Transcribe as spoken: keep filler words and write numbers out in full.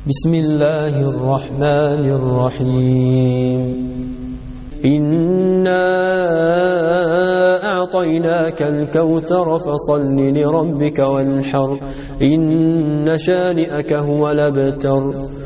بسم الله الرحمن الرحيم إنا أعطيناك الكوثر فصل لربك وانحر إن شانئك هو الأبتر